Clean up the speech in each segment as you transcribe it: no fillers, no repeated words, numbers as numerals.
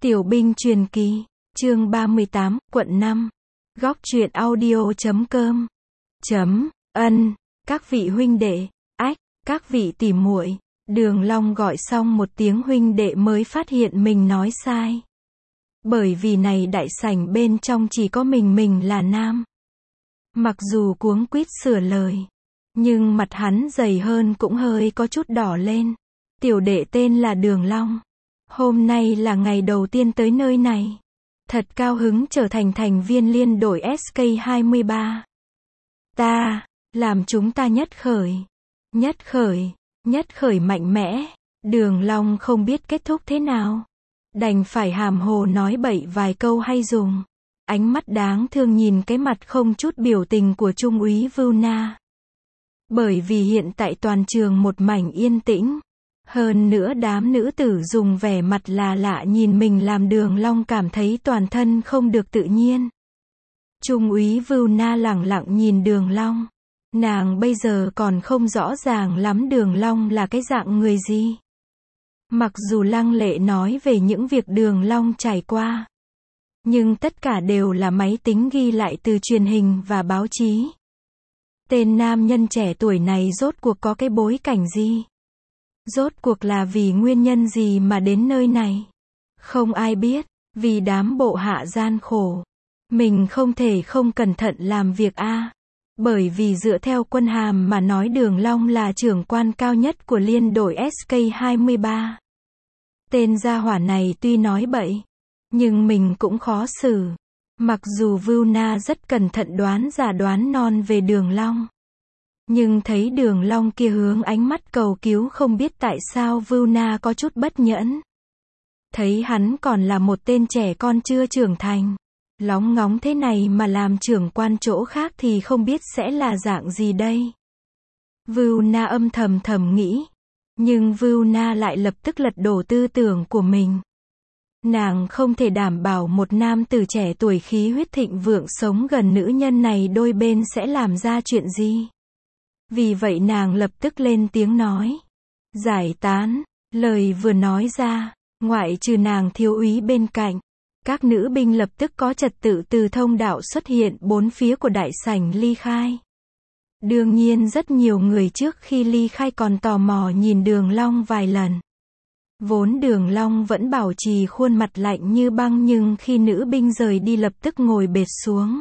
Tiểu binh truyền kỳ, chương 38, quận 5. Góc truyện audio.com. Ân, các vị huynh đệ, các vị tỉ muội. Đường Long gọi xong một tiếng huynh đệ mới phát hiện mình nói sai. Bởi vì này đại sảnh bên trong chỉ có mình là nam. Mặc dù cuống quýt sửa lời, nhưng mặt hắn dày hơn cũng hơi có chút đỏ lên. Tiểu đệ tên là Đường Long. Hôm nay là ngày đầu tiên tới nơi này. Thật cao hứng trở thành thành viên liên đội SK23. Làm chúng ta nhất khởi mạnh mẽ. Đường Long không biết kết thúc thế nào. Đành phải hàm hồ nói bậy vài câu hay dùng. Ánh mắt đáng thương nhìn cái mặt không chút biểu tình của Trung úy Vưu Na. Bởi vì hiện tại toàn trường một mảnh yên tĩnh. Hơn nữa đám nữ tử dùng vẻ mặt là lạ nhìn mình làm Đường Long cảm thấy toàn thân không được tự nhiên. Trung úy Vưu Na lẳng lặng nhìn Đường Long. Nàng bây giờ còn không rõ ràng lắm Đường Long là cái dạng người gì. Mặc dù Lăng Lệ nói về những việc Đường Long trải qua, nhưng tất cả đều là máy tính ghi lại từ truyền hình và báo chí. Tên nam nhân trẻ tuổi này rốt cuộc có cái bối cảnh gì? Rốt cuộc là vì nguyên nhân gì mà đến nơi này? Không ai biết, vì đám bộ hạ gian khổ. Mình không thể không cẩn thận làm việc Bởi vì dựa theo quân hàm mà nói Đường Long là trưởng quan cao nhất của liên đội SK23. Tên gia hỏa này tuy nói bậy, nhưng mình cũng khó xử. Mặc dù Vưu Na rất cẩn thận đoán giả đoán non về Đường Long. Nhưng thấy Đường Long kia hướng ánh mắt cầu cứu không biết tại sao Vưu Na có chút bất nhẫn. Thấy hắn còn là một tên trẻ con chưa trưởng thành. Lóng ngóng thế này mà làm trưởng quan chỗ khác thì không biết sẽ là dạng gì đây. Vưu Na âm thầm nghĩ. Nhưng Vưu Na lại lập tức lật đổ tư tưởng của mình. Nàng không thể đảm bảo một nam tử trẻ tuổi khí huyết thịnh vượng sống gần nữ nhân này đôi bên sẽ làm ra chuyện gì. Vì vậy nàng lập tức lên tiếng nói. Giải tán. Lời vừa nói ra, ngoại trừ nàng thiếu úy bên cạnh, các nữ binh lập tức có trật tự từ thông đạo xuất hiện bốn phía của đại sảnh ly khai. Đương nhiên rất nhiều người trước khi ly khai còn tò mò nhìn Đường Long vài lần. Vốn Đường Long vẫn bảo trì khuôn mặt lạnh như băng nhưng khi nữ binh rời đi lập tức ngồi bệt xuống.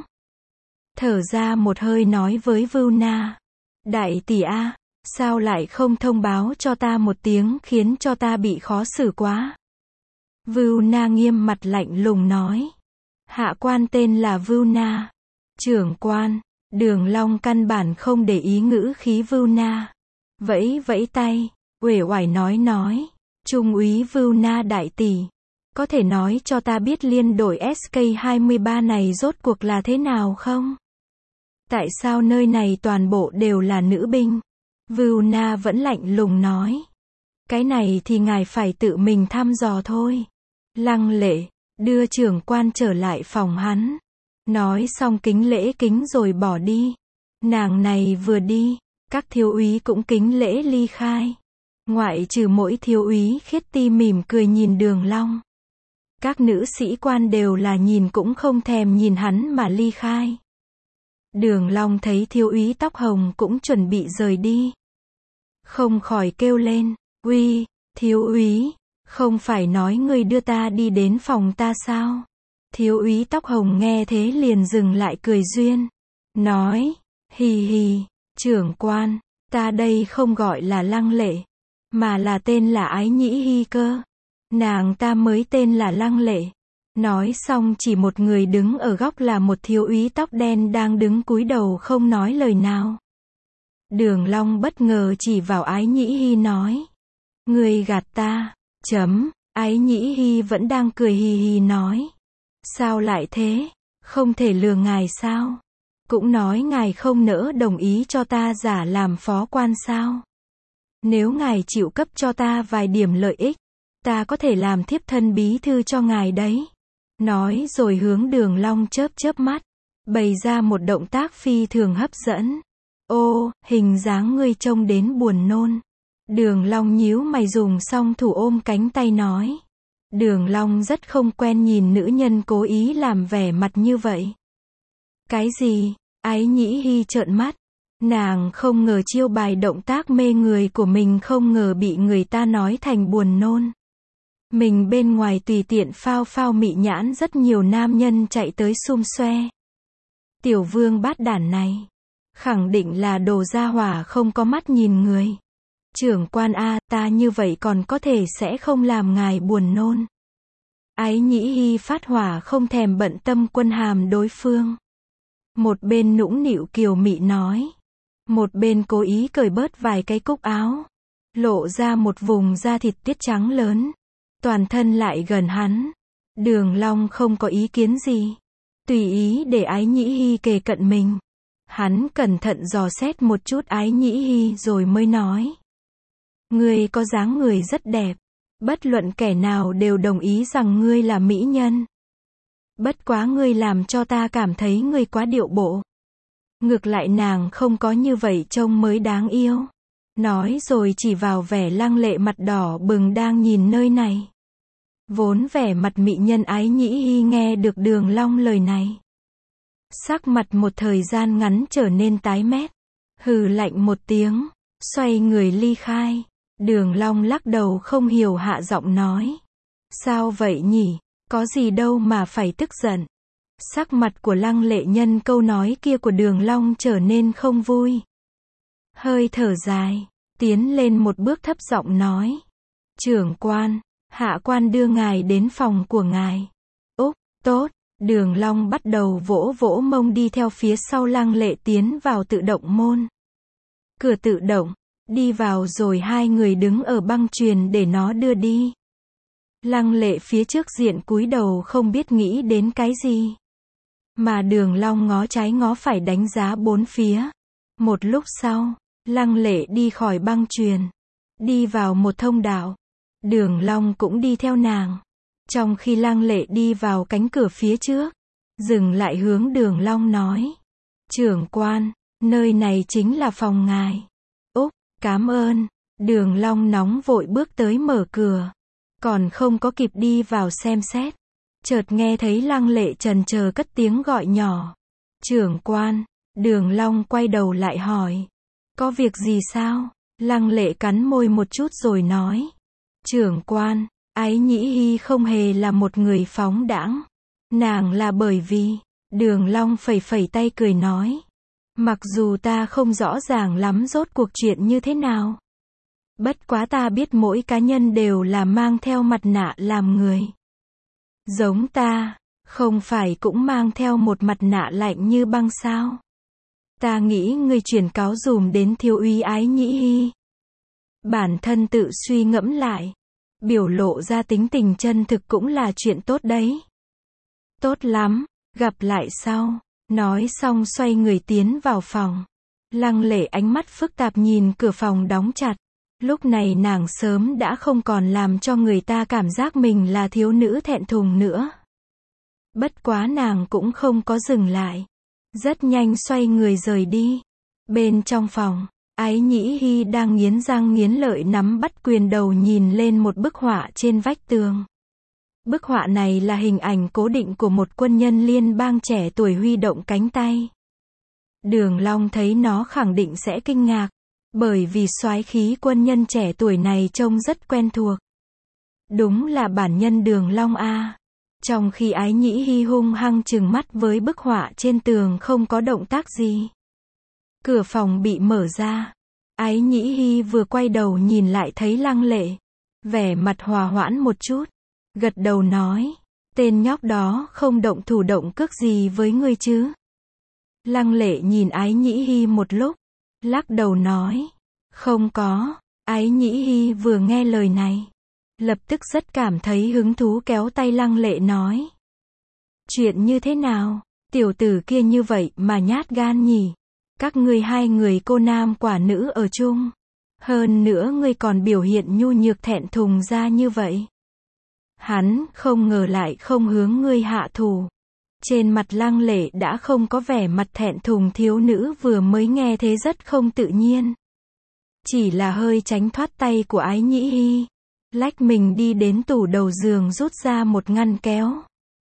Thở ra một hơi nói với Vưu Na. Đại tỷ sao lại không thông báo cho ta một tiếng khiến cho ta bị khó xử quá. Vưu Na nghiêm mặt lạnh lùng nói. Hạ quan tên là Vưu Na. Trưởng quan. Đường Long căn bản không để ý ngữ khí Vưu Na. Vẫy tay, uể oải nói. Trung úy Vưu Na đại tỷ. Có thể nói cho ta biết liên đội SK23 này rốt cuộc là thế nào không? Tại sao nơi này toàn bộ đều là nữ binh? Vưu Na vẫn lạnh lùng nói. Cái này thì ngài phải tự mình thăm dò thôi. Lăng Lệ, đưa trưởng quan trở lại phòng hắn. Nói xong kính lễ kính rồi bỏ đi. Nàng này vừa đi, các thiếu úy cũng kính lễ ly khai. Ngoại trừ mỗi thiếu úy Khiết Ti mỉm cười nhìn Đường Long. Các nữ sĩ quan đều là nhìn cũng không thèm nhìn hắn mà ly khai. Đường Long thấy thiếu úy tóc hồng cũng chuẩn bị rời đi. Không khỏi kêu lên, uy, thiếu úy, không phải nói ngươi đưa ta đi đến phòng ta sao? Thiếu úy tóc hồng nghe thế liền dừng lại cười duyên. Nói, hì, trưởng quan, ta đây không gọi là Lăng Lệ, mà là tên là Ái Nhĩ Hy cơ. Nàng ta mới tên là Lăng Lệ. Nói xong chỉ một người đứng ở góc là một thiếu úy tóc đen đang đứng cúi đầu không nói lời nào. Đường Long bất ngờ chỉ vào Ái Nhĩ Hy nói. Ngươi gạt ta, Ái Nhĩ Hy vẫn đang cười hì nói. Sao lại thế? Không thể lừa ngài sao? Cũng nói ngài không nỡ đồng ý cho ta giả làm phó quan sao? Nếu ngài chịu cấp cho ta vài điểm lợi ích, ta có thể làm thiếp thân bí thư cho ngài đấy. Nói rồi hướng Đường Long chớp mắt, bày ra một động tác phi thường hấp dẫn. Ô, hình dáng ngươi trông đến buồn nôn. Đường Long nhíu mày dùng song thủ ôm cánh tay nói. Đường Long rất không quen nhìn nữ nhân cố ý làm vẻ mặt như vậy. Cái gì? Ái Nhĩ Hy trợn mắt. Nàng không ngờ chiêu bài động tác mê người của mình không ngờ bị người ta nói thành buồn nôn. Mình bên ngoài tùy tiện phao phao mị nhãn rất nhiều nam nhân chạy tới xum xoe. Tiểu vương bát đản này. Khẳng định là đồ gia hỏa không có mắt nhìn người. Trưởng quan a, ta như vậy còn có thể sẽ không làm ngài buồn nôn. Ái Nhĩ Hy phát hỏa không thèm bận tâm quân hàm đối phương. Một bên nũng nịu kiều mị nói. Một bên cố ý cởi bớt vài cái cúc áo. Lộ ra một vùng da thịt tiết trắng lớn. Toàn thân lại gần hắn. Đường Long không có ý kiến gì. Tùy ý để Ái Nhĩ Hy kề cận mình. Hắn cẩn thận dò xét một chút Ái Nhĩ Hy rồi mới nói. Ngươi có dáng người rất đẹp. Bất luận kẻ nào đều đồng ý rằng ngươi là mỹ nhân. Bất quá ngươi làm cho ta cảm thấy ngươi quá điệu bộ. Ngược lại nàng không có như vậy trông mới đáng yêu. Nói rồi chỉ vào vẻ lăng lệ mặt đỏ bừng đang nhìn nơi này. Vốn vẻ mặt mỹ nhân Ái Nhĩ Hy nghe được Đường Long lời này. Sắc mặt một thời gian ngắn trở nên tái mét. Hừ lạnh một tiếng. Xoay người ly khai. Đường Long lắc đầu không hiểu hạ giọng nói. Sao vậy nhỉ? Có gì đâu mà phải tức giận. Sắc mặt của Lăng Lệ nhân câu nói kia của Đường Long trở nên không vui. Hơi thở dài. Tiến lên một bước thấp giọng nói. Trưởng quan, hạ quan đưa ngài đến phòng của ngài. Úc, tốt. Đường Long bắt đầu vỗ vỗ mông đi theo phía sau Lăng Lệ tiến vào tự động môn. Cửa tự động. Đi vào rồi hai người đứng ở băng chuyền để nó đưa đi. Lăng Lệ phía trước diện cúi đầu không biết nghĩ đến cái gì. Mà Đường Long ngó trái ngó phải đánh giá bốn phía. Một lúc sau, Lăng Lệ đi khỏi băng chuyền. Đi vào một thông đạo. Đường Long cũng đi theo nàng. Trong khi Lăng Lệ đi vào cánh cửa phía trước. Dừng lại hướng Đường Long nói. Trưởng quan, nơi này chính là phòng ngài. Úc, cảm ơn. Đường Long nóng vội bước tới mở cửa. Còn không có kịp đi vào xem xét. Chợt nghe thấy Lăng Lệ chần chờ cất tiếng gọi nhỏ. Trưởng quan. Đường Long quay đầu lại hỏi. Có việc gì sao? Lăng Lệ cắn môi một chút rồi nói. Trưởng quan, Ái Nhĩ Hy không hề là một người phóng đãng. Nàng là bởi vì. Đường Long phẩy phẩy tay cười nói. Mặc dù ta không rõ ràng lắm rốt cuộc chuyện như thế nào. Bất quá ta biết mỗi cá nhân đều là mang theo mặt nạ làm người. Giống ta, không phải cũng mang theo một mặt nạ lạnh như băng sao? Ta nghĩ ngươi truyền cáo dùm đến thiếu úy Ái Nhĩ Hy. Bản thân tự suy ngẫm lại. Biểu lộ ra tính tình chân thực cũng là chuyện tốt đấy. Tốt lắm, gặp lại sau. Nói xong xoay người tiến vào phòng. Lăng Lệ ánh mắt phức tạp nhìn cửa phòng đóng chặt. Lúc này nàng sớm đã không còn làm cho người ta cảm giác mình là thiếu nữ thẹn thùng nữa. Bất quá nàng cũng không có dừng lại. Rất nhanh xoay người rời đi. Bên trong phòng, Ái Nhĩ Hy đang nghiến răng nghiến lợi nắm bắt quyền đầu nhìn lên một bức họa trên vách tường. Bức họa này là hình ảnh cố định của một quân nhân liên bang trẻ tuổi huy động cánh tay. Đường Long thấy nó khẳng định sẽ kinh ngạc. Bởi vì soái khí quân nhân trẻ tuổi này trông rất quen thuộc. Đúng là bản nhân Đường Long a. Trong khi Ái Nhĩ Hy hung hăng trừng mắt với bức họa trên tường không có động tác gì. Cửa phòng bị mở ra. Ái Nhĩ Hy vừa quay đầu nhìn lại thấy Lăng Lệ. Vẻ mặt hòa hoãn một chút. Gật đầu nói. Tên nhóc đó không động thủ động cước gì với ngươi chứ? Lăng Lệ nhìn Ái Nhĩ Hy một lúc. Lắc đầu nói. Không có. Ái Nhĩ Hy vừa nghe lời này. Lập tức rất cảm thấy hứng thú kéo tay Lăng Lệ nói. Chuyện như thế nào? Tiểu tử kia như vậy mà nhát gan nhỉ? Các ngươi hai người cô nam quả nữ ở chung. Hơn nữa ngươi còn biểu hiện nhu nhược thẹn thùng ra như vậy. Hắn không ngờ lại không hướng ngươi hạ thủ. Trên mặt Lăng Lệ đã không có vẻ mặt thẹn thùng thiếu nữ vừa mới nghe thế rất không tự nhiên. Chỉ là hơi tránh thoát tay của Ái Nhĩ Hy. Lách mình đi đến tủ đầu giường rút ra một ngăn kéo.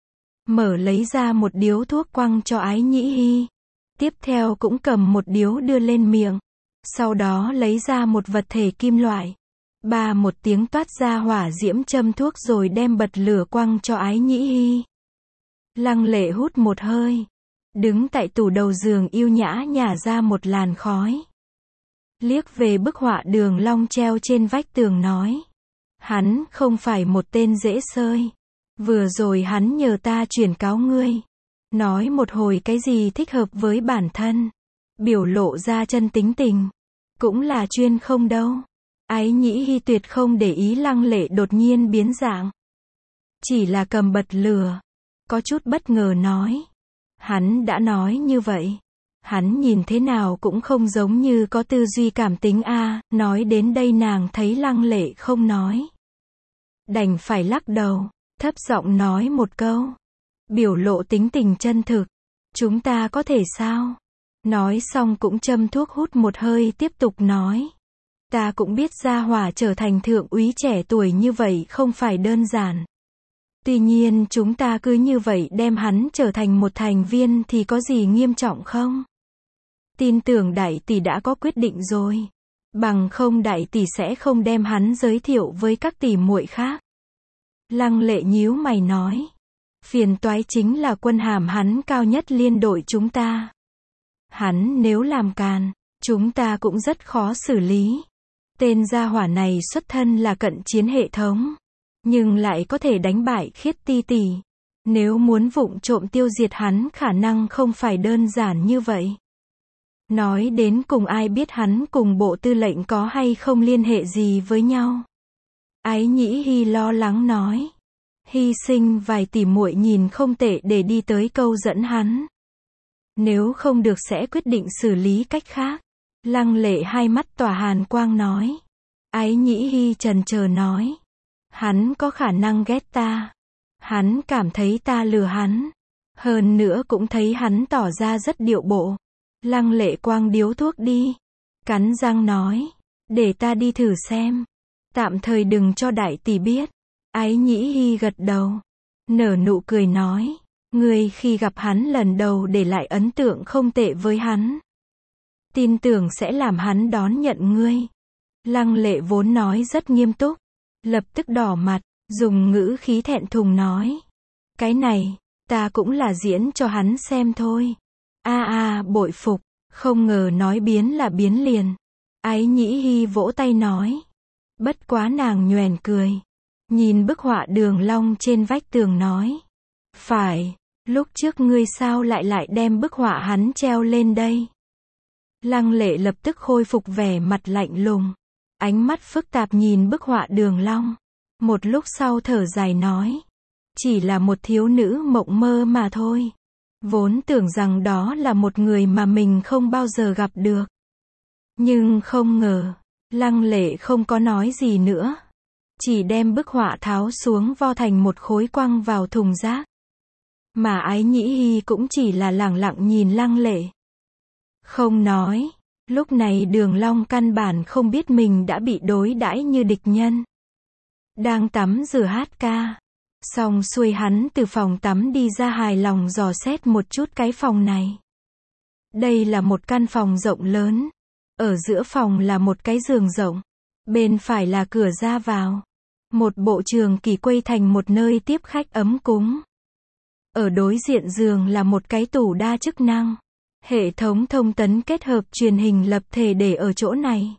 Mở lấy ra một điếu thuốc quăng cho Ái Nhĩ Hy. Tiếp theo cũng cầm một điếu đưa lên miệng. Sau đó lấy ra một vật thể kim loại. Ba một tiếng toát ra hỏa diễm châm thuốc rồi đem bật lửa quăng cho Ái Nhĩ Hy. Lăng Lệ hút một hơi. Đứng tại tủ đầu giường yêu nhã nhả ra một làn khói. Liếc về bức họa Đường Long treo trên vách tường nói. Hắn không phải một tên dễ sơi. Vừa rồi hắn nhờ ta chuyển cáo ngươi. Nói một hồi cái gì thích hợp với bản thân. Biểu lộ ra chân tính tình. Cũng là chuyên không đâu. Ái Nhĩ Hy tuyệt không để ý Lăng Lệ đột nhiên biến dạng. Chỉ là cầm bật lửa. Có chút bất ngờ nói. Hắn đã nói như vậy. Hắn nhìn thế nào cũng không giống như có tư duy cảm tính a. Nói đến đây nàng thấy Lăng Lệ không nói. Đành phải lắc đầu, thấp giọng nói một câu. Biểu lộ tính tình chân thực. Chúng ta có thể sao? Nói xong cũng châm thuốc hút một hơi tiếp tục nói. Ta cũng biết Gia Hỏa trở thành thượng úy trẻ tuổi như vậy không phải đơn giản. Tuy nhiên chúng ta cứ như vậy đem hắn trở thành một thành viên thì có gì nghiêm trọng không? Tin tưởng đại tỷ đã có quyết định rồi. Bằng không đại tỷ sẽ không đem hắn giới thiệu với các tỷ muội khác. Lăng Lệ nhíu mày nói. Phiền toái chính là quân hàm hắn cao nhất liên đội chúng ta. Hắn nếu làm càn, chúng ta cũng rất khó xử lý. Tên gia hỏa này xuất thân là cận chiến hệ thống. Nhưng lại có thể đánh bại Khiết Ti tỷ. Nếu muốn vụng trộm tiêu diệt hắn khả năng không phải đơn giản như vậy. Nói đến cùng ai biết hắn cùng bộ tư lệnh có hay không liên hệ gì với nhau. Ái Nhĩ Hy lo lắng nói. Hy sinh vài tỷ muội nhìn không tệ để đi tới câu dẫn hắn. Nếu không được sẽ quyết định xử lý cách khác. Lăng Lệ hai mắt tỏa hàn quang nói. Ái Nhĩ Hy chần chờ nói. Hắn có khả năng ghét ta. Hắn cảm thấy ta lừa hắn. Hơn nữa cũng thấy hắn tỏ ra rất điệu bộ. Lăng Lệ quang điếu thuốc đi. Cắn răng nói. Để ta đi thử xem. Tạm thời đừng cho đại tỷ biết. Ái Nhĩ Hy gật đầu. Nở nụ cười nói. Ngươi khi gặp hắn lần đầu để lại ấn tượng không tệ với hắn. Tin tưởng sẽ làm hắn đón nhận ngươi. Lăng Lệ vốn nói rất nghiêm túc. Lập tức đỏ mặt, dùng ngữ khí thẹn thùng nói. Cái này, ta cũng là diễn cho hắn xem thôi. Bội phục, không ngờ nói biến là biến liền. Ái Nhĩ Hy vỗ tay nói. Bất quá nàng nhoẻn cười. Nhìn bức họa Đường Long trên vách tường nói. Phải, lúc trước ngươi sao lại đem bức họa hắn treo lên đây? Lăng Lệ lập tức khôi phục vẻ mặt lạnh lùng. Ánh mắt phức tạp nhìn bức họa Đường Long. Một lúc sau thở dài nói. Chỉ là một thiếu nữ mộng mơ mà thôi. Vốn tưởng rằng đó là một người mà mình không bao giờ gặp được. Nhưng không ngờ. Lăng Lệ không có nói gì nữa. Chỉ đem bức họa tháo xuống vo thành một khối quăng vào thùng rác. Mà Ái Nhĩ Hy cũng chỉ là lẳng lặng nhìn Lăng Lệ. Không nói. Lúc này Đường Long căn bản không biết mình đã bị đối đãi như địch nhân. Đang tắm rửa hát ca. Xong xuôi hắn từ phòng tắm đi ra hài lòng dò xét một chút cái phòng này. Đây là một căn phòng rộng lớn. Ở giữa phòng là một cái giường rộng. Bên phải là cửa ra vào. Một bộ trường kỳ quây thành một nơi tiếp khách ấm cúng. Ở đối diện giường là một cái tủ đa chức năng. Hệ thống thông tấn kết hợp truyền hình lập thể để ở chỗ này.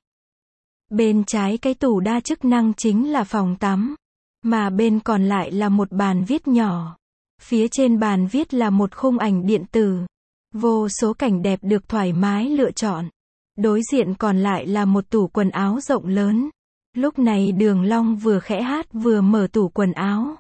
Bên trái cái tủ đa chức năng chính là phòng tắm. Mà bên còn lại là một bàn viết nhỏ. Phía trên bàn viết là một khung ảnh điện tử. Vô số cảnh đẹp được thoải mái lựa chọn. Đối diện còn lại là một tủ quần áo rộng lớn. Lúc này Đường Long vừa khẽ hát vừa mở tủ quần áo.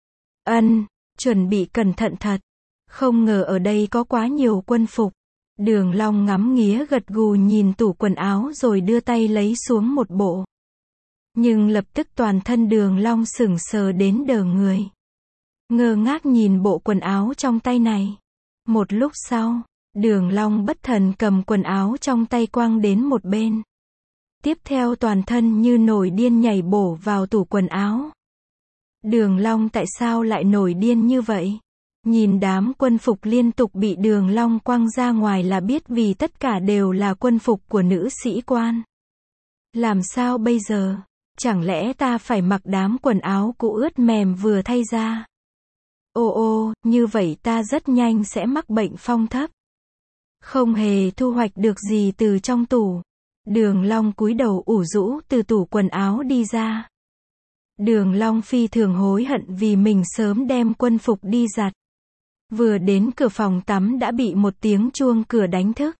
Chuẩn bị cẩn thận thật. Không ngờ ở đây có quá nhiều quân phục. Đường Long ngắm nghía gật gù nhìn tủ quần áo rồi đưa tay lấy xuống một bộ. Nhưng lập tức toàn thân Đường Long sững sờ đến đờ người. Ngơ ngác nhìn bộ quần áo trong tay này. Một lúc sau, Đường Long bất thần cầm quần áo trong tay quăng đến một bên. Tiếp theo toàn thân như nổi điên nhảy bổ vào tủ quần áo. Đường Long tại sao lại nổi điên như vậy? Nhìn đám quân phục liên tục bị Đường Long quăng ra ngoài là biết vì tất cả đều là quân phục của nữ sĩ quan. Làm sao bây giờ? Chẳng lẽ ta phải mặc đám quần áo cũ ướt mềm vừa thay ra? Ô, như vậy ta rất nhanh sẽ mắc bệnh phong thấp. Không hề thu hoạch được gì từ trong tủ. Đường Long cúi đầu ủ rũ từ tủ quần áo đi ra. Đường Long phi thường hối hận vì mình sớm đem quân phục đi giặt. Vừa đến cửa phòng tắm đã bị một tiếng chuông cửa đánh thức.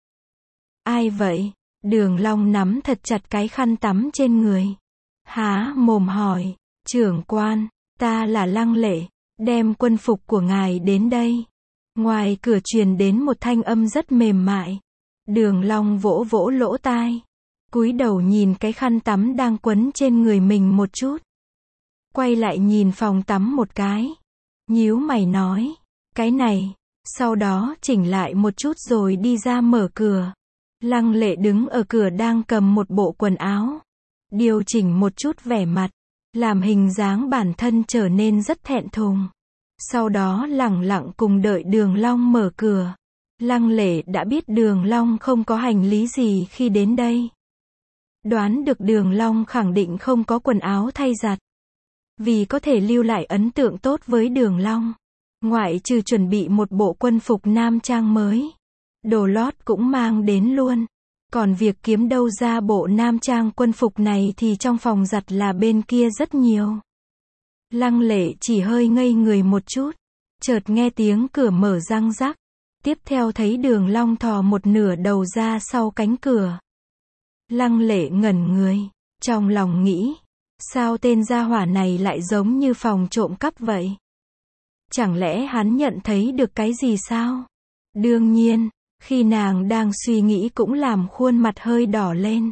Ai vậy? Đường Long nắm thật chặt cái khăn tắm trên người. Há mồm hỏi, trưởng quan, ta là Lăng Lệ, đem quân phục của ngài đến đây. Ngoài cửa truyền đến một thanh âm rất mềm mại. Đường Long vỗ vỗ lỗ tai, cúi đầu nhìn cái khăn tắm đang quấn trên người mình một chút. Quay lại nhìn phòng tắm một cái. Nhíu mày nói, cái này, sau đó chỉnh lại một chút rồi đi ra mở cửa. Lăng Lệ đứng ở cửa đang cầm một bộ quần áo. Điều chỉnh một chút vẻ mặt, làm hình dáng bản thân trở nên rất thẹn thùng. Sau đó lẳng lặng cùng đợi Đường Long mở cửa. Lăng Lệ đã biết Đường Long không có hành lý gì khi đến đây. Đoán được Đường Long khẳng định không có quần áo thay giặt. Vì có thể lưu lại ấn tượng tốt với Đường Long, ngoại trừ chuẩn bị một bộ quân phục nam trang mới, đồ lót cũng mang đến luôn. Còn việc kiếm đâu ra bộ nam trang quân phục này thì trong phòng giặt là bên kia rất nhiều. Lăng Lệ chỉ hơi ngây người một chút, chợt nghe tiếng cửa mở răng rắc. Tiếp theo thấy Đường Long thò một nửa đầu ra sau cánh cửa. Lăng Lệ ngẩn người, trong lòng nghĩ, sao tên gia hỏa này lại giống như phòng trộm cắp vậy? Chẳng lẽ hắn nhận thấy được cái gì sao? Đương nhiên, khi nàng đang suy nghĩ cũng làm khuôn mặt hơi đỏ lên.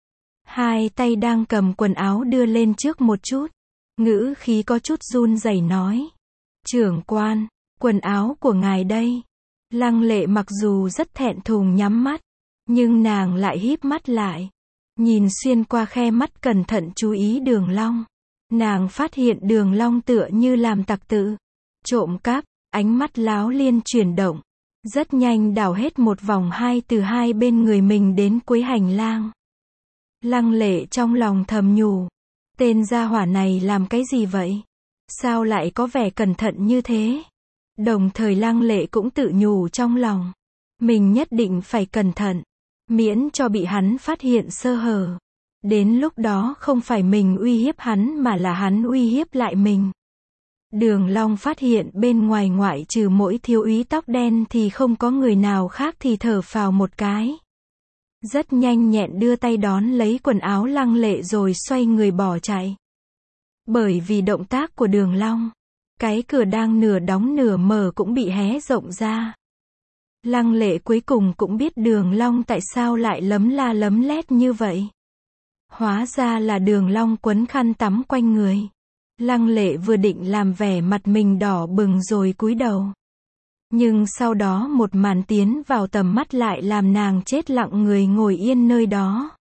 Hai tay đang cầm quần áo đưa lên trước một chút. Ngữ khí có chút run rẩy nói. Trưởng quan, quần áo của ngài đây. Lăng Lệ mặc dù rất thẹn thùng nhắm mắt, nhưng nàng lại híp mắt lại. Nhìn xuyên qua khe mắt cẩn thận chú ý Đường Long. Nàng phát hiện Đường Long tựa như làm tặc tự. Trộm cắp, ánh mắt láo liên chuyển động. Rất nhanh đảo hết một vòng từ hai bên người mình đến cuối hành lang. Lăng Lệ trong lòng thầm nhủ. Tên gia hỏa này làm cái gì vậy? Sao lại có vẻ cẩn thận như thế? Đồng thời Lăng Lệ cũng tự nhủ trong lòng. Mình nhất định phải cẩn thận. Miễn cho bị hắn phát hiện sơ hở. Đến lúc đó không phải mình uy hiếp hắn mà là hắn uy hiếp lại mình. Đường Long phát hiện bên ngoài ngoại trừ mỗi thiếu úy tóc đen thì không có người nào khác thì thở phào một cái. Rất nhanh nhẹn đưa tay đón lấy quần áo Lăng Lệ rồi xoay người bỏ chạy. Bởi vì động tác của Đường Long, cái cửa đang nửa đóng nửa mở cũng bị hé rộng ra. Lăng Lệ cuối cùng cũng biết Đường Long tại sao lại lấm la lấm lét như vậy. Hóa ra là Đường Long quấn khăn tắm quanh người. Lăng Lệ vừa định làm vẻ mặt mình đỏ bừng rồi cúi đầu. Nhưng sau đó một màn tiến vào tầm mắt lại làm nàng chết lặng người ngồi yên nơi đó.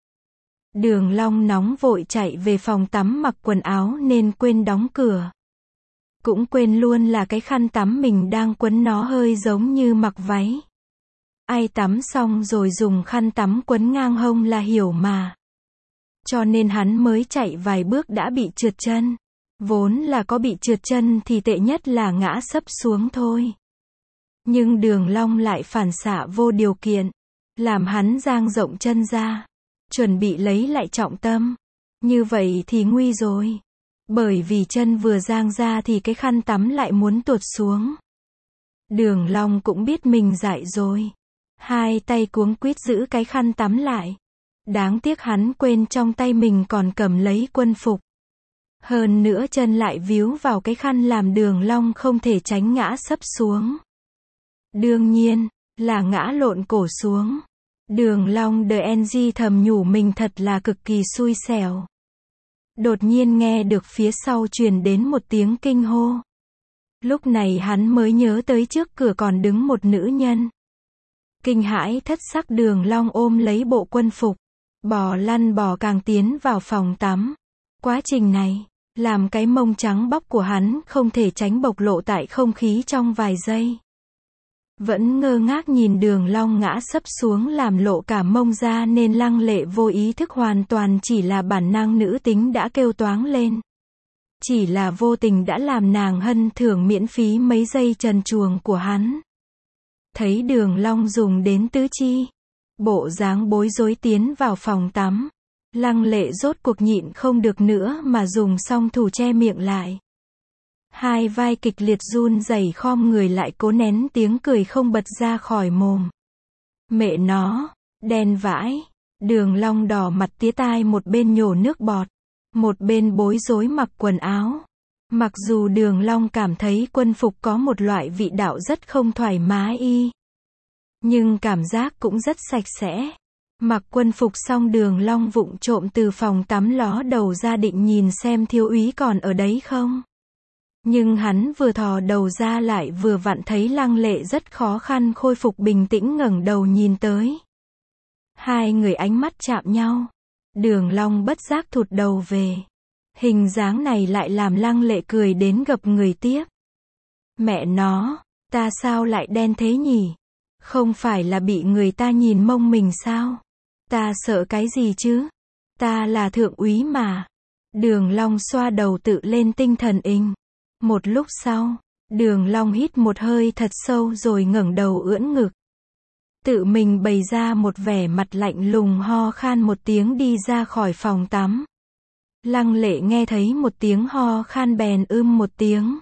Đường Long nóng vội chạy về phòng tắm mặc quần áo nên quên đóng cửa. Cũng quên luôn là cái khăn tắm mình đang quấn nó hơi giống như mặc váy. Ai tắm xong rồi dùng khăn tắm quấn ngang hông là hiểu mà. Cho nên hắn mới chạy vài bước đã bị trượt chân. Vốn là có bị trượt chân thì tệ nhất là ngã sấp xuống thôi. Nhưng Đường Long lại phản xạ vô điều kiện, làm hắn dang rộng chân ra, chuẩn bị lấy lại trọng tâm. Như vậy thì nguy rồi. Bởi vì chân vừa dang ra thì cái khăn tắm lại muốn tuột xuống. Đường Long cũng biết mình dại rồi. Hai tay cuống quýt giữ cái khăn tắm lại. Đáng tiếc hắn quên trong tay mình còn cầm lấy quân phục. Hơn nữa chân lại víu vào cái khăn làm Đường Long không thể tránh ngã sấp xuống. Đương nhiên, là ngã lộn cổ xuống. Đường Long DNG thầm nhủ mình thật là cực kỳ xui xẻo. Đột nhiên nghe được phía sau truyền đến một tiếng kinh hô. Lúc này hắn mới nhớ tới trước cửa còn đứng một nữ nhân. Kinh hãi thất sắc Đường Long ôm lấy bộ quân phục. Bò lăn bò càng tiến vào phòng tắm. Quá trình này, làm cái mông trắng bóc của hắn không thể tránh bộc lộ tại không khí trong vài giây. Vẫn ngơ ngác nhìn Đường Long ngã sấp xuống làm lộ cả mông ra nên Lăng Lệ vô ý thức hoàn toàn chỉ là bản năng nữ tính đã kêu toáng lên. Chỉ là vô tình đã làm nàng hân thưởng miễn phí mấy giây trần truồng của hắn. Thấy Đường Long dùng đến tứ chi, bộ dáng bối rối tiến vào phòng tắm. Lăng Lệ rốt cuộc nhịn không được nữa mà dùng song thủ che miệng lại. Hai vai kịch liệt run rẩy khom người lại cố nén tiếng cười không bật ra khỏi mồm. Mẹ nó, đen vãi. Đường Long đỏ mặt tía tai, một bên nhổ nước bọt, một bên bối rối mặc quần áo. Mặc dù Đường Long cảm thấy quân phục có một loại vị đạo rất không thoải mái nhưng cảm giác cũng rất sạch sẽ. Mặc quân phục xong Đường Long vụng trộm từ phòng tắm ló đầu ra định nhìn xem thiếu úy còn ở đấy không. Nhưng hắn vừa thò đầu ra lại vừa vặn thấy Lăng Lệ rất khó khăn khôi phục bình tĩnh ngẩng đầu nhìn tới. Hai người ánh mắt chạm nhau. Đường Long bất giác thụt đầu về. Hình dáng này lại làm Lăng Lệ cười đến gập người tiếp. Mẹ nó, ta sao lại đen thế nhỉ? Không phải là bị người ta nhìn mông mình sao? Ta sợ cái gì chứ? Ta là thượng úy mà. Đường Long xoa đầu tự lên tinh thần inh. Một lúc sau, Đường Long hít một hơi thật sâu rồi ngẩng đầu ưỡn ngực. Tự mình bày ra một vẻ mặt lạnh lùng ho khan một tiếng đi ra khỏi phòng tắm. Lăng Lệ nghe thấy một tiếng ho khan bèn một tiếng.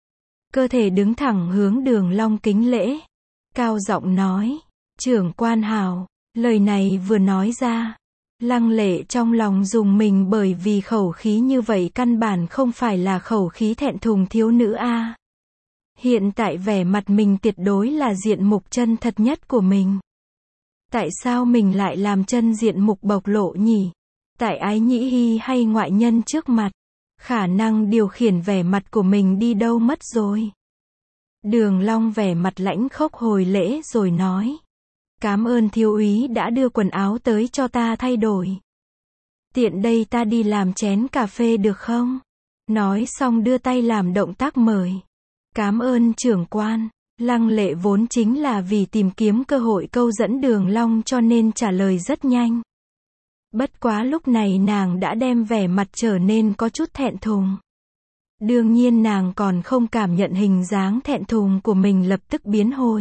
Cơ thể đứng thẳng hướng Đường Long kính lễ. Cao giọng nói, trưởng quan hào. Lời này vừa nói ra, Lăng Lệ trong lòng rùng mình bởi vì khẩu khí như vậy căn bản không phải là khẩu khí thẹn thùng thiếu nữ a. Hiện tại vẻ mặt mình tuyệt đối là diện mục chân thật nhất của mình. Tại sao mình lại làm chân diện mục bộc lộ nhỉ? Tại Ái Nhĩ Hy hay ngoại nhân trước mặt? Khả năng điều khiển vẻ mặt của mình đi đâu mất rồi? Đường Long vẻ mặt lãnh khốc hồi lễ rồi nói. Cảm ơn thiếu úy đã đưa quần áo tới cho ta thay đổi. Tiện đây ta đi làm chén cà phê được không? Nói xong đưa tay làm động tác mời. Cảm ơn trưởng quan. Lăng Lệ vốn chính là vì tìm kiếm cơ hội câu dẫn Đường Long cho nên trả lời rất nhanh. Bất quá lúc này nàng đã đem vẻ mặt trở nên có chút thẹn thùng. Đương nhiên nàng còn không cảm nhận hình dáng thẹn thùng của mình lập tức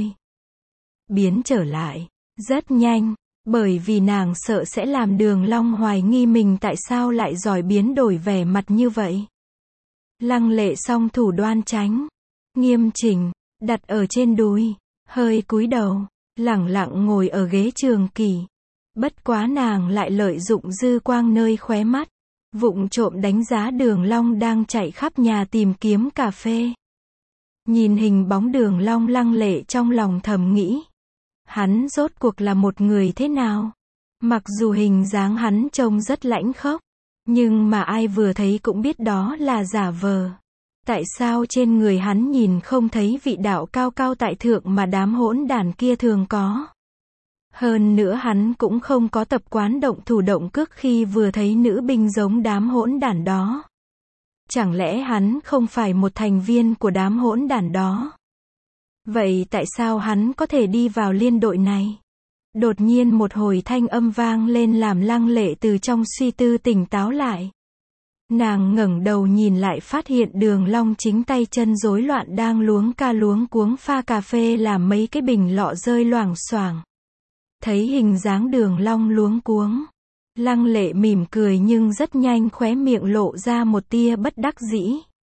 biến trở lại, rất nhanh, bởi vì nàng sợ sẽ làm Đường Long hoài nghi mình tại sao lại giỏi biến đổi vẻ mặt như vậy. Lăng Lệ song thủ đoan chánh, nghiêm chỉnh, đặt ở trên đùi, hơi cúi đầu, lẳng lặng ngồi ở ghế trường kỳ. Bất quá nàng lại lợi dụng dư quang nơi khóe mắt, vụng trộm đánh giá Đường Long đang chạy khắp nhà tìm kiếm cà phê. Nhìn hình bóng Đường Long, Lăng Lệ trong lòng thầm nghĩ. Hắn rốt cuộc là một người thế nào? Mặc dù hình dáng hắn trông rất lãnh khốc, nhưng mà ai vừa thấy cũng biết đó là giả vờ. Tại sao trên người hắn nhìn không thấy vị đạo cao cao tại thượng mà đám hỗn đản kia thường có? Hơn nữa hắn cũng không có tập quán động thủ động cước khi vừa thấy nữ binh giống đám hỗn đản đó. Chẳng lẽ hắn không phải một thành viên của đám hỗn đản đó? Vậy tại sao hắn có thể đi vào liên đội này? Đột nhiên một hồi thanh âm vang lên làm Lăng Lệ từ trong suy tư tỉnh táo lại. Nàng ngẩng đầu nhìn lại phát hiện Đường Long chính tay chân rối loạn đang luống cuống pha cà phê làm mấy cái bình lọ rơi loảng xoảng. Thấy hình dáng Đường Long luống cuống, Lăng Lệ mỉm cười nhưng rất nhanh khóe miệng lộ ra một tia bất đắc dĩ.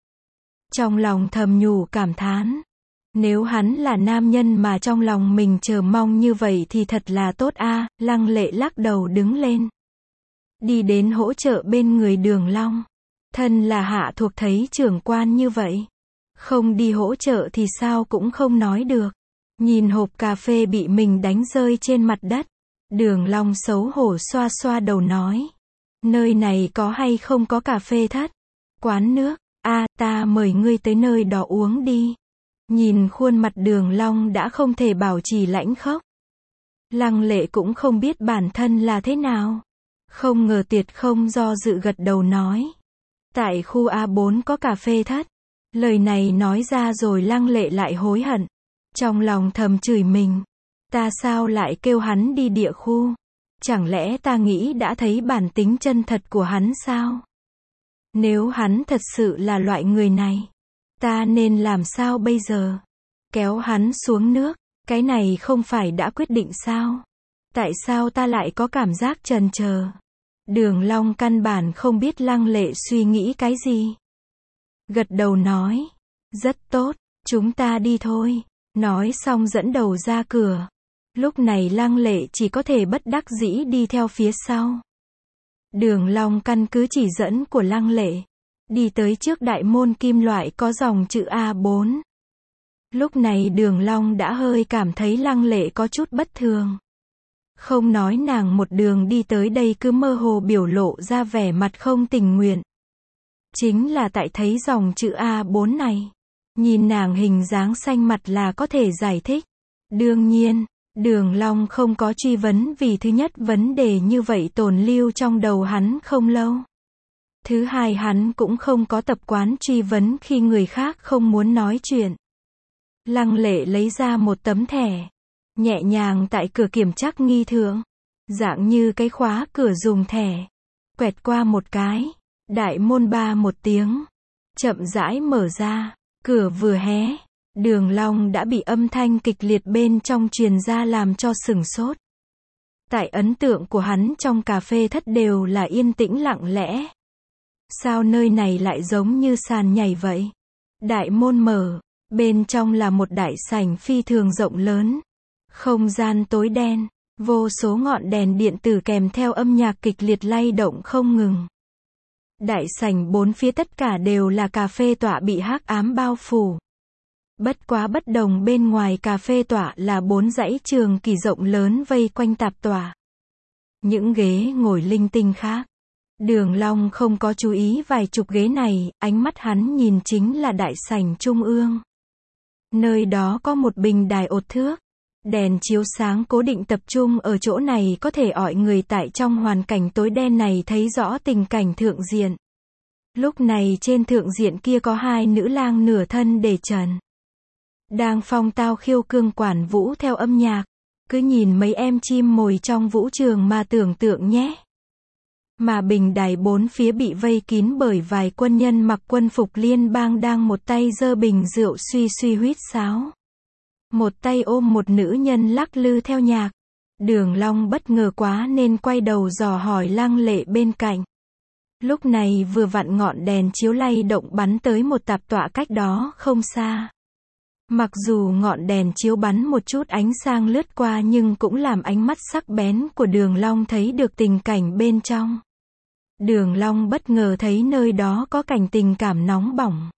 Trong lòng thầm nhủ cảm thán. Nếu hắn là nam nhân mà trong lòng mình chờ mong như vậy thì thật là tốt a. Lăng Lệ lắc đầu đứng lên. Đi đến hỗ trợ bên người Đường Long. Thân là hạ thuộc thấy trưởng quan như vậy. Không đi hỗ trợ thì sao cũng không nói được. Nhìn hộp cà phê bị mình đánh rơi trên mặt đất. Đường Long xấu hổ xoa xoa đầu nói. Nơi này có hay không có cà phê thất? Quán nước, ta mời ngươi tới nơi đó uống đi. Nhìn khuôn mặt Đường Long đã không thể bảo trì lãnh khốc. Lăng Lệ cũng không biết bản thân là thế nào. Không ngờ Tiệt không do dự gật đầu nói. Tại khu A4 có cà phê thất. Lời này nói ra rồi Lăng Lệ lại hối hận. Trong lòng thầm chửi mình. Ta sao lại kêu hắn đi địa khu? Chẳng lẽ ta nghĩ đã thấy bản tính chân thật của hắn sao? Nếu hắn thật sự là loại người này, ta nên làm sao bây giờ? Kéo hắn xuống nước, cái này không phải đã quyết định sao? Tại sao ta lại có cảm giác chần chờ? Đường Long căn bản không biết Lăng Lệ suy nghĩ cái gì. Gật đầu nói, rất tốt, chúng ta đi thôi. Nói xong dẫn đầu ra cửa. Lúc này Lăng Lệ chỉ có thể bất đắc dĩ đi theo phía sau. Đường Long căn cứ chỉ dẫn của Lăng Lệ, đi tới trước đại môn kim loại có dòng chữ A4. Lúc này Đường Long đã hơi cảm thấy Lăng Lệ có chút bất thường. Không nói nàng một đường đi tới đây cứ mơ hồ biểu lộ ra vẻ mặt không tình nguyện. Chính là tại thấy dòng chữ A4 này. Nhìn nàng hình dáng xanh mặt là có thể giải thích. Đương nhiên, Đường Long không có truy vấn vì thứ nhất vấn đề như vậy tồn lưu trong đầu hắn không lâu. Thứ hai hắn cũng không có tập quán truy vấn khi người khác không muốn nói chuyện. Lăng Lệ lấy ra một tấm thẻ. Nhẹ nhàng tại cửa kiểm trắc nghi thượng. Dạng như cái khóa cửa dùng thẻ. Quẹt qua một cái. Đại môn ba một tiếng. Chậm rãi mở ra. Cửa vừa hé. Đường Long đã bị âm thanh kịch liệt bên trong truyền ra làm cho sửng sốt. Tại ấn tượng của hắn trong cà phê thất đều là yên tĩnh lặng lẽ. Sao nơi này lại giống như sàn nhảy vậy? Đại môn mở. Bên trong là một đại sảnh phi thường rộng lớn. Không gian tối đen. Vô số ngọn đèn điện tử kèm theo âm nhạc kịch liệt lay động không ngừng. Đại sảnh bốn phía tất cả đều là cà phê tọa bị hắc ám bao phủ. Bất quá bất đồng bên ngoài cà phê tọa là 4 dãy trường kỳ rộng lớn vây quanh tạp tọa. Những ghế ngồi linh tinh khác. Đường Long không có chú ý vài chục ghế này, ánh mắt hắn nhìn chính là đại sảnh trung ương. Nơi đó có một bình đài ột thước. Đèn chiếu sáng cố định tập trung ở chỗ này có thể ọi người tại trong hoàn cảnh tối đen này thấy rõ tình cảnh thượng diện. Lúc này trên thượng diện kia có hai nữ lang nửa thân để trần. Đang phong tao khiêu cương quản vũ theo âm nhạc. Cứ nhìn mấy em chim mồi trong vũ trường mà tưởng tượng nhé. Mà bình đài bốn phía bị vây kín bởi vài quân nhân mặc quân phục liên bang đang một tay giơ bình rượu suy suy huýt sáo. Một tay ôm một nữ nhân lắc lư theo nhạc. Đường Long bất ngờ quá nên quay đầu dò hỏi Lăng Lệ bên cạnh. Lúc này vừa vặn ngọn đèn chiếu lay động bắn tới một tạp tọa cách đó không xa. Mặc dù ngọn đèn chiếu bắn một chút ánh sáng lướt qua nhưng cũng làm ánh mắt sắc bén của Đường Long thấy được tình cảnh bên trong. Đường Long bất ngờ thấy nơi đó có cảnh tình cảm nóng bỏng.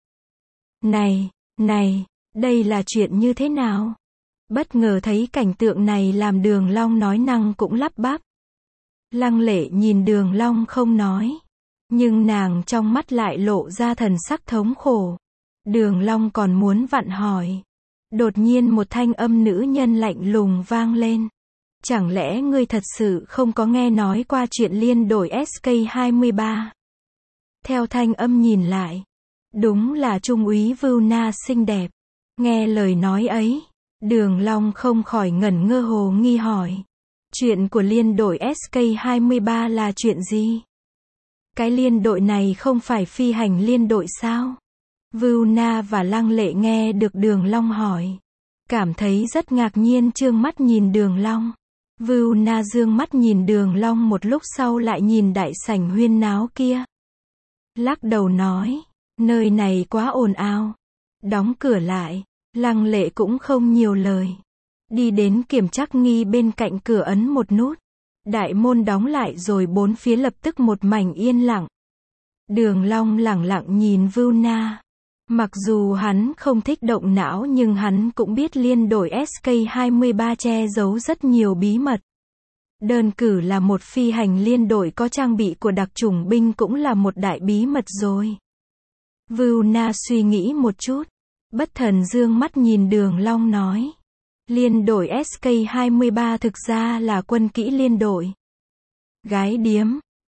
Này, đây là chuyện như thế nào? Bất ngờ thấy cảnh tượng này làm Đường Long nói năng cũng lắp bắp. Lăng Lệ nhìn Đường Long không nói. Nhưng nàng trong mắt lại lộ ra thần sắc thống khổ. Đường Long còn muốn vặn hỏi. Đột nhiên một thanh âm nữ nhân lạnh lùng vang lên. Chẳng lẽ ngươi thật sự không có nghe nói qua chuyện liên đội SK23? Theo thanh âm nhìn lại. Đúng là Trung úy Vưu Na xinh đẹp. Nghe lời nói ấy. Đường Long không khỏi ngẩn ngơ hồ nghi hỏi. Chuyện của liên đội SK23 là chuyện gì? Cái liên đội này không phải phi hành liên đội sao? Vưu Na và Lăng Lệ nghe được Đường Long hỏi. Cảm thấy rất ngạc nhiên trương mắt nhìn Đường Long. Vưu Na dương mắt nhìn Đường Long một lúc sau lại nhìn đại sảnh huyên náo kia. Lắc đầu nói. Nơi này quá ồn ào. Đóng cửa lại. Lăng Lệ cũng không nhiều lời. Đi đến kiểm trắc nghi bên cạnh cửa ấn một nút. Đại môn đóng lại rồi bốn phía lập tức một mảnh yên lặng. Đường Long lẳng lặng nhìn Vưu Na. Mặc dù hắn không thích động não nhưng hắn cũng biết liên đội SK23 che giấu rất nhiều bí mật. Đơn cử là một phi hành liên đội có trang bị của đặc chủng binh cũng là một đại bí mật rồi. Vưu Na suy nghĩ một chút. Bất thần dương mắt nhìn Đường Long nói. Liên đội SK23 thực ra là quân kỹ liên đội. Gái điếm,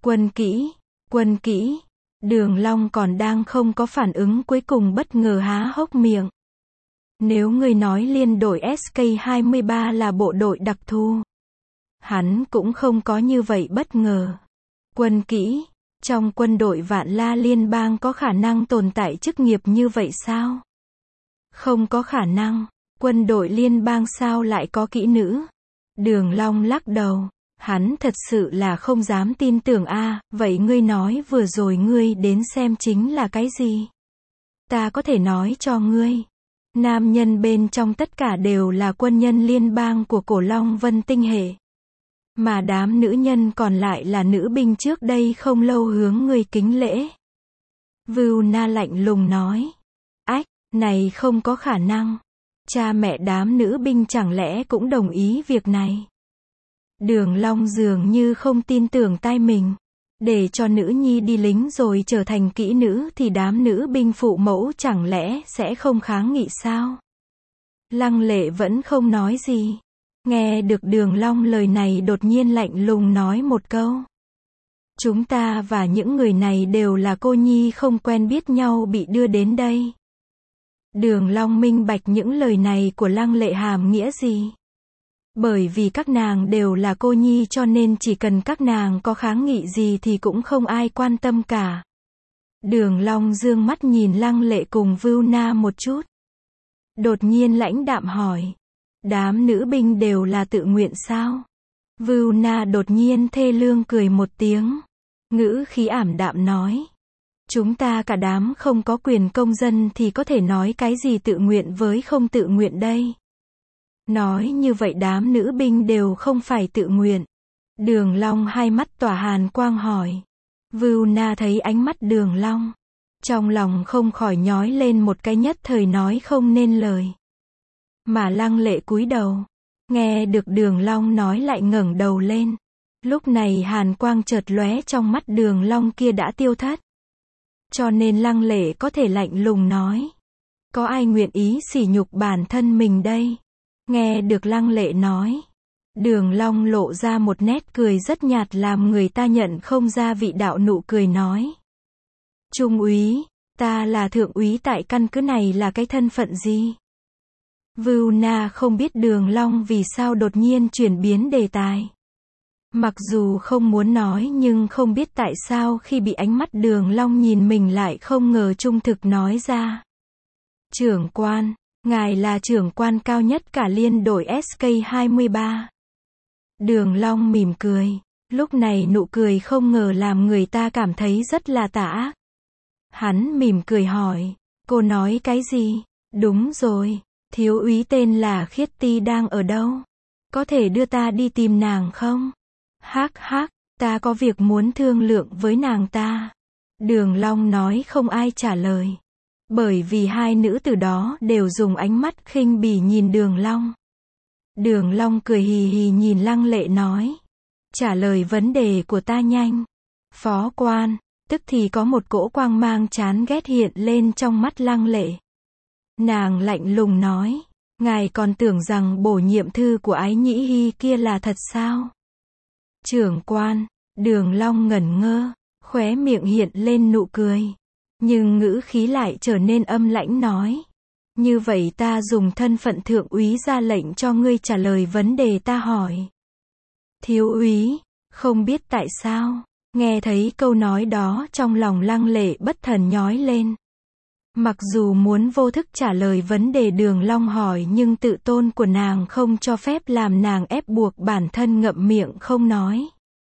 quân kỹ. Đường Long còn đang không có phản ứng cuối cùng bất ngờ há hốc miệng. Nếu người nói liên đội SK23 là bộ đội đặc thù, hắn cũng không có như vậy bất ngờ. Quân kỹ, trong quân đội Vạn La Liên bang có khả năng tồn tại chức nghiệp như vậy sao? Không có khả năng, quân đội liên bang sao lại có kỹ nữ? Đường Long lắc đầu, hắn thật sự là không dám tin tưởng a. Vậy ngươi nói vừa rồi ngươi đến xem chính là cái gì? Ta có thể nói cho ngươi. Nam nhân bên trong tất cả đều là quân nhân liên bang của Cổ Long Vân tinh hệ. Mà đám nữ nhân còn lại là nữ binh trước đây không lâu hướng ngươi kính lễ. Vưu Na lạnh lùng nói. Ách, này không có khả năng. Cha mẹ đám nữ binh chẳng lẽ cũng đồng ý việc này? Đường Long dường như không tin tưởng tai mình. Để cho nữ nhi đi lính rồi trở thành kỹ nữ thì đám nữ binh phụ mẫu chẳng lẽ sẽ không kháng nghị sao? Lăng Lệ vẫn không nói gì. Nghe được Đường Long lời này đột nhiên lạnh lùng nói một câu. Chúng ta và những người này đều là cô nhi không quen biết nhau bị đưa đến đây. Đường Long minh bạch những lời này của Lăng Lệ hàm nghĩa gì. Bởi vì các nàng đều là cô nhi cho nên chỉ cần các nàng có kháng nghị gì thì cũng không ai quan tâm cả. Đường Long dương mắt nhìn Lăng Lệ cùng Vưu Na một chút. Đột nhiên lãnh đạm hỏi. Đám nữ binh đều là tự nguyện sao? Vưu Na đột nhiên thê lương cười một tiếng. Ngữ khí ảm đạm nói. Chúng ta cả đám không có quyền công dân thì có thể nói cái gì tự nguyện với không tự nguyện đây? Nói như vậy đám nữ binh đều không phải tự nguyện. Đường Long hai mắt tỏa hàn quang hỏi. Vưu Na thấy ánh mắt Đường Long. Trong lòng không khỏi nhói lên một cái nhất thời nói không nên lời. Mà Lăng Lệ cúi đầu. Nghe được Đường Long nói lại ngẩng đầu lên. Lúc này hàn quang chợt lóe trong mắt Đường Long kia đã tiêu thất. Cho nên Lăng Lệ có thể lạnh lùng nói. Có ai nguyện ý sỉ nhục bản thân mình đây? Nghe được Lăng Lệ nói. Đường Long lộ ra một nét cười rất nhạt làm người ta nhận không ra vị đạo nụ cười nói. Trung úy, ta là thượng úy tại căn cứ này là cái thân phận gì? Vưu Na không biết Đường Long vì sao đột nhiên chuyển biến đề tài. Mặc dù không muốn nói nhưng không biết tại sao khi bị ánh mắt Đường Long nhìn mình lại không ngờ trung thực nói ra. Trưởng quan, ngài là trưởng quan cao nhất cả liên đội SK23. Đường Long mỉm cười. Lúc này nụ cười không ngờ làm người ta cảm thấy rất là tà ác. Hắn mỉm cười hỏi. Cô nói cái gì? Đúng rồi. Thiếu úy tên là Khiết Ti đang ở đâu? Có thể đưa ta đi tìm nàng không? Hắc hắc, ta có việc muốn thương lượng với nàng ta. Đường Long nói không ai trả lời. Bởi vì hai nữ từ đó đều dùng ánh mắt khinh bỉ nhìn Đường Long. Đường Long cười hì hì nhìn Lăng Lệ nói. Trả lời vấn đề của ta nhanh. Phó quan, tức thì có một cỗ quang mang chán ghét hiện lên trong mắt Lăng Lệ. Nàng lạnh lùng nói. Ngài còn tưởng rằng bổ nhiệm thư của Ái Nhĩ Hy kia là thật sao? Trưởng quan, Đường Long ngẩn ngơ, khóe miệng hiện lên nụ cười. Nhưng ngữ khí lại trở nên âm lãnh nói. Như vậy ta dùng thân phận thượng úy ra lệnh cho ngươi trả lời vấn đề ta hỏi. Thiếu úy, không biết tại sao, nghe thấy câu nói đó trong lòng Lăng Lệ bất thần nhói lên. Mặc dù muốn vô thức trả lời vấn đề Đường Long hỏi nhưng tự tôn của nàng không cho phép làm nàng ép buộc bản thân ngậm miệng không nói.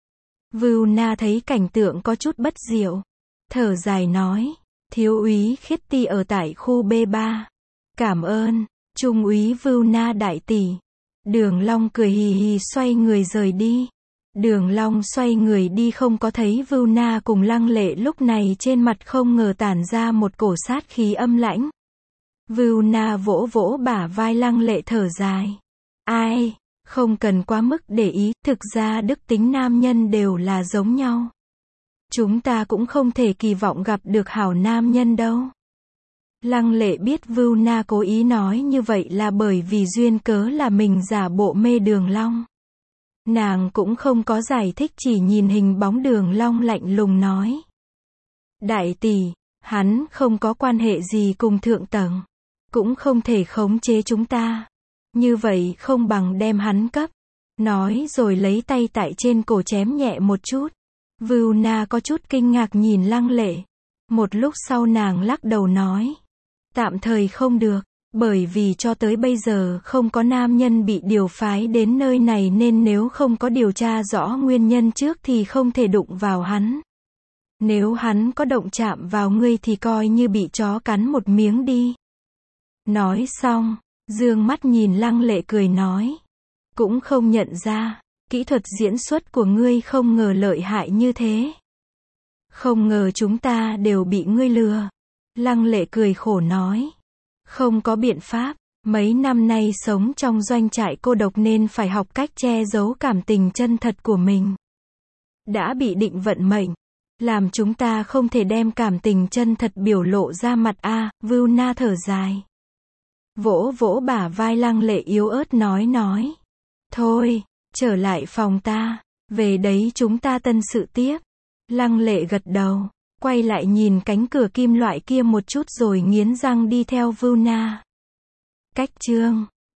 Vưu Na thấy cảnh tượng có chút bất diệu. Thở dài nói. Thiếu úy Khiết Ti ở tại khu B3. Cảm ơn, Trung úy Vưu Na đại tỷ. Đường Long cười hì hì xoay người rời đi. Đường Long xoay người đi không có thấy Vưu Na cùng Lăng Lệ lúc này trên mặt không ngờ tản ra một cổ sát khí âm lãnh. Vưu Na vỗ vỗ bả vai Lăng Lệ thở dài. Ai, không cần quá mức để ý, thực ra đức tính nam nhân đều là giống nhau. Chúng ta cũng không thể kỳ vọng gặp được hảo nam nhân đâu. Lăng Lệ biết Vưu Na cố ý nói như vậy là bởi vì duyên cớ là mình giả bộ mê Đường Long. Nàng cũng không có giải thích, chỉ nhìn hình bóng Đường Long lạnh lùng nói. Đại tỷ, hắn không có quan hệ gì cùng thượng tầng, cũng không thể khống chế chúng ta. Như vậy không bằng đem hắn cấp. Nói rồi lấy tay tại trên cổ chém nhẹ một chút. Vưu Na có chút kinh ngạc nhìn Lăng Lệ. Một lúc sau nàng lắc đầu nói. Tạm thời không được, bởi vì cho tới bây giờ không có nam nhân bị điều phái đến nơi này nên nếu không có điều tra rõ nguyên nhân trước thì không thể đụng vào hắn. Nếu hắn có động chạm vào ngươi thì coi như bị chó cắn một miếng đi. Nói xong, dương mắt nhìn Lăng Lệ cười nói. Cũng không nhận ra, kỹ thuật diễn xuất của ngươi không ngờ lợi hại như thế. Không ngờ chúng ta đều bị ngươi lừa. Lăng Lệ cười khổ nói. Không có biện pháp, mấy năm nay sống trong doanh trại cô độc nên phải học cách che giấu cảm tình chân thật của mình. Đã bị định vận mệnh, làm chúng ta không thể đem cảm tình chân thật biểu lộ ra mặt a. Vưu Na thở dài. Vỗ vỗ bả vai Lăng Lệ yếu ớt nói. Thôi, trở lại phòng ta, về đấy chúng ta tân sự tiếp. Lăng Lệ gật đầu, quay lại nhìn cánh cửa kim loại kia một chút rồi nghiến răng đi theo Vưu Na. Cách chương